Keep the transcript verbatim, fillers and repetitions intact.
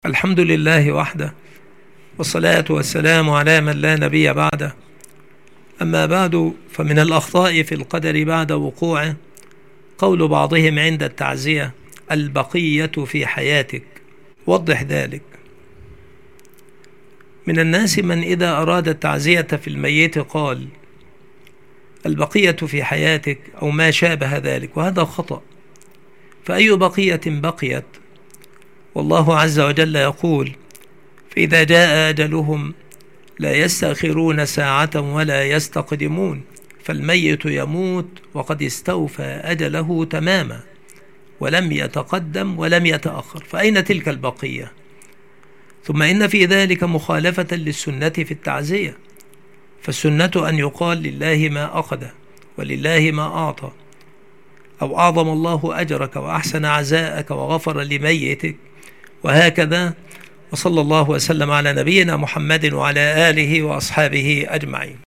الحمد لله وحده، والصلاة والسلام على من لا نبي بعده. أما بعد، فمن الأخطاء في القدر بعد وقوعه قول بعضهم عند التعزية: البقية في حياتك. وضح ذلك. من الناس من إذا أراد التعزية في الميت قال: البقية في حياتك، أو ما شابه ذلك، وهذا خطأ. فأي بقية بقيت؟ والله عز وجل يقول: فإذا جاء أجلهم لا يستأخرون ساعة ولا يستقدمون. فالميت يموت وقد استوفى أجله تماما، ولم يتقدم ولم يتأخر، فأين تلك البقية؟ ثم إن في ذلك مخالفة للسنة في التعزية، فالسنة أن يقال: لله ما أخذ ولله ما أعطى، أو أعظم الله أجرك وأحسن عزاءك وغفر لميتك، وهكذا. وصلى الله وسلم على نبينا محمد وعلى آله وأصحابه أجمعين.